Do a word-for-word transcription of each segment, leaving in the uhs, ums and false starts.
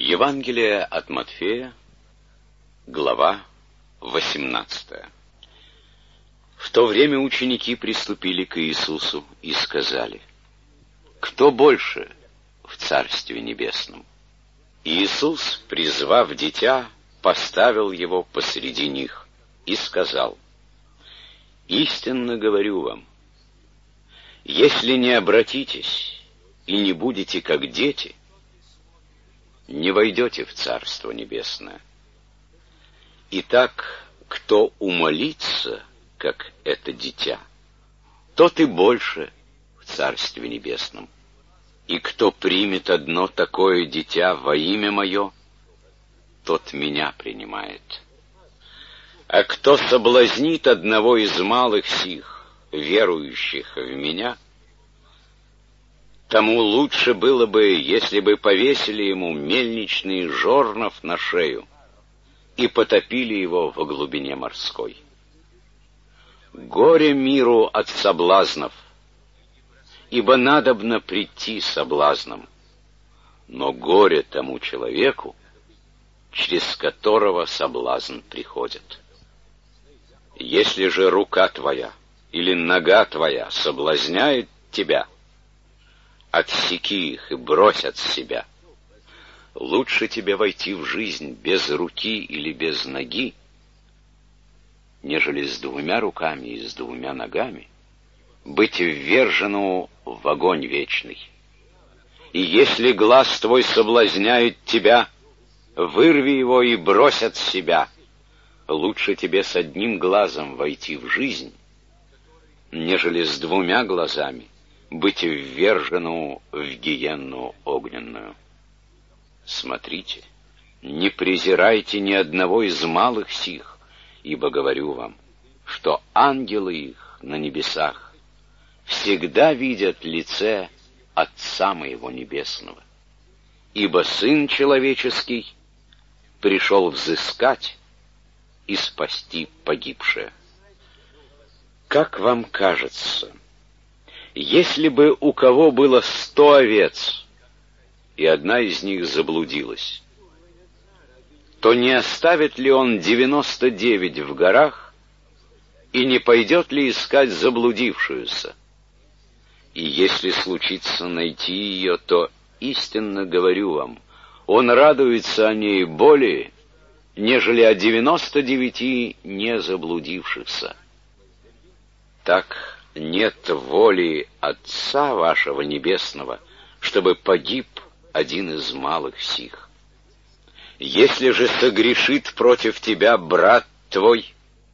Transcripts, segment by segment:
Евангелие от Матфея, глава восемнадцатая. В то время ученики приступили к Иисусу и сказали: «Кто больше в Царстве Небесном?» Иисус, призвав дитя, поставил его посреди них и сказал: «Истинно говорю вам, если не обратитесь и не будете как дети, не войдете в Царство Небесное. Итак, кто умолится, как это дитя, тот и больше в Царстве Небесном. И кто примет одно такое дитя во имя Мое, тот Меня принимает. А кто соблазнит одного из малых сих, верующих в Меня, тому лучше было бы, если бы повесили ему мельничный жорнов на шею и потопили его во глубине морской. Горе миру от соблазнов, ибо надобно прийти соблазном, но горе тому человеку, через которого соблазн приходит. Если же рука твоя или нога твоя соблазняет тебя, отсеки их и брось от себя. Лучше тебе войти в жизнь без руки или без ноги, нежели с двумя руками и с двумя ногами быть ввержену в огонь вечный. И если глаз твой соблазняет тебя, вырви его и брось от себя. Лучше тебе с одним глазом войти в жизнь, нежели с двумя глазами быть ввержену в гиенну огненную. Смотрите, не презирайте ни одного из малых сих, ибо говорю вам, что ангелы их на небесах всегда видят лице Отца Моего Небесного. Ибо Сын Человеческий пришел взыскать и спасти погибшее. Как вам кажется, если бы у кого было сто овец, и одна из них заблудилась, то не оставит ли он девяносто девять в горах и не пойдет ли искать заблудившуюся? И если случится найти ее, то, истинно говорю вам, он радуется о ней более, нежели о девяноста девяти не заблудившихся. Так нет воли Отца вашего Небесного, чтобы погиб один из малых сих. Если же согрешит против тебя брат твой,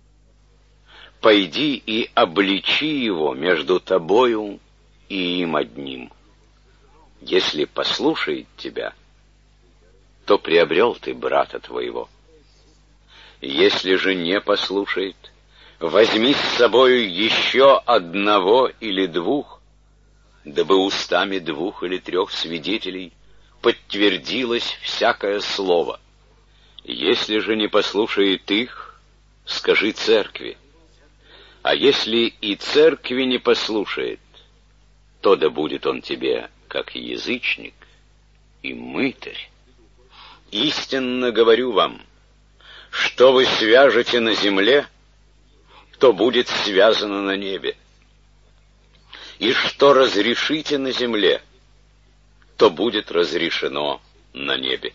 пойди и обличи его между тобою и им одним. Если послушает тебя, то приобрел ты брата твоего. Если же не послушает, возьми с собою еще одного или двух, дабы устами двух или трех свидетелей подтвердилось всякое слово. Если же не послушает их, скажи церкви. А если и церкви не послушает, то да будет он тебе как язычник и мытарь. Истинно говорю вам, что вы свяжете на земле, то будет связано на небе. И что разрешите на земле, то будет разрешено на небе.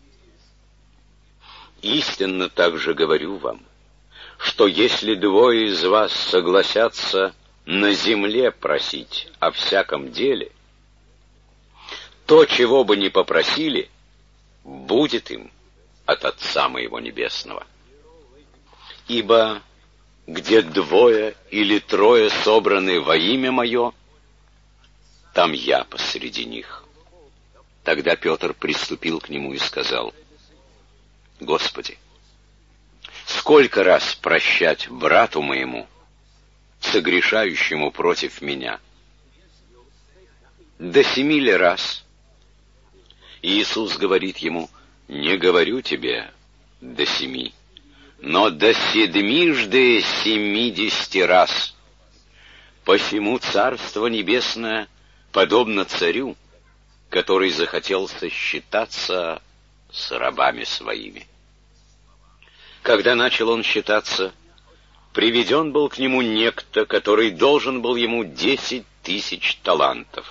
Истинно также говорю вам, что если двое из вас согласятся на земле просить о всяком деле, то, чего бы ни попросили, будет им от Отца Моего Небесного. Ибо где двое или трое собраны во имя Мое, там Я посреди них. Тогда Петр приступил к Нему и сказал: Господи, сколько раз прощать брату моему, согрешающему против меня? До семи ли раз? Иисус говорит ему: не говорю тебе до семи, но до седмижды семидесяти раз. Посему Царство Небесное подобно царю, который захотел сосчитаться с рабами своими. Когда начал он считаться, приведен был к нему некто, который должен был ему десять тысяч талантов.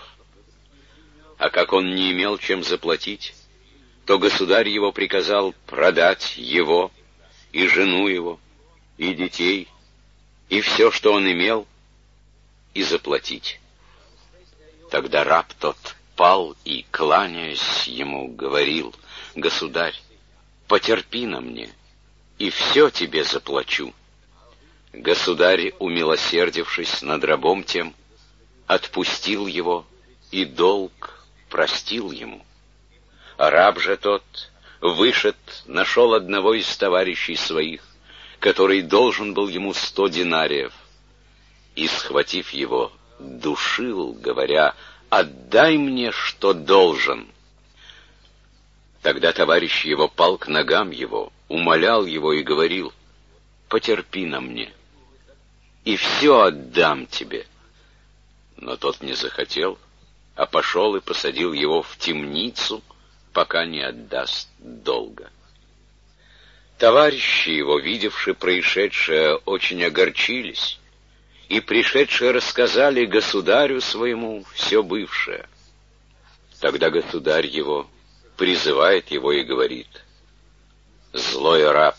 А как он не имел чем заплатить, то государь его приказал продать его, и жену его, и детей, и все, что он имел, и заплатить. Тогда раб тот пал и, кланяясь ему, говорил: «Государь, потерпи на мне, и все тебе заплачу». Государь, умилосердившись над рабом тем, отпустил его и долг простил ему. А раб же тот, вышед, нашел одного из товарищей своих, который должен был ему сто динариев, и, схватив его, душил, говоря: «Отдай мне, что должен». Тогда товарищ его пал к ногам его, умолял его и говорил: «Потерпи на мне, и все отдам тебе». Но тот не захотел, а пошел и посадил его в темницу, пока не отдаст долга. Товарищи его, видевши происшедшее, очень огорчились, и пришедшие рассказали государю своему все бывшее. Тогда государь его призывает его и говорит: «Злой раб,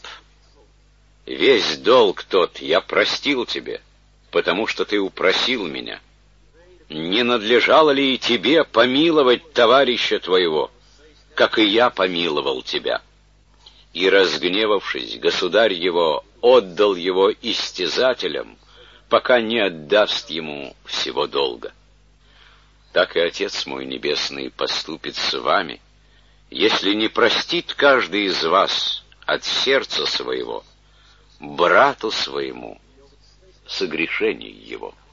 весь долг тот я простил тебе, потому что ты упросил меня. Не надлежало ли и тебе помиловать товарища твоего, как и я помиловал тебя?» И, разгневавшись, государь его отдал его истязателям, пока не отдаст ему всего долга. Так и Отец мой Небесный поступит с вами, если не простит каждый из вас от сердца своего брату своему согрешений его.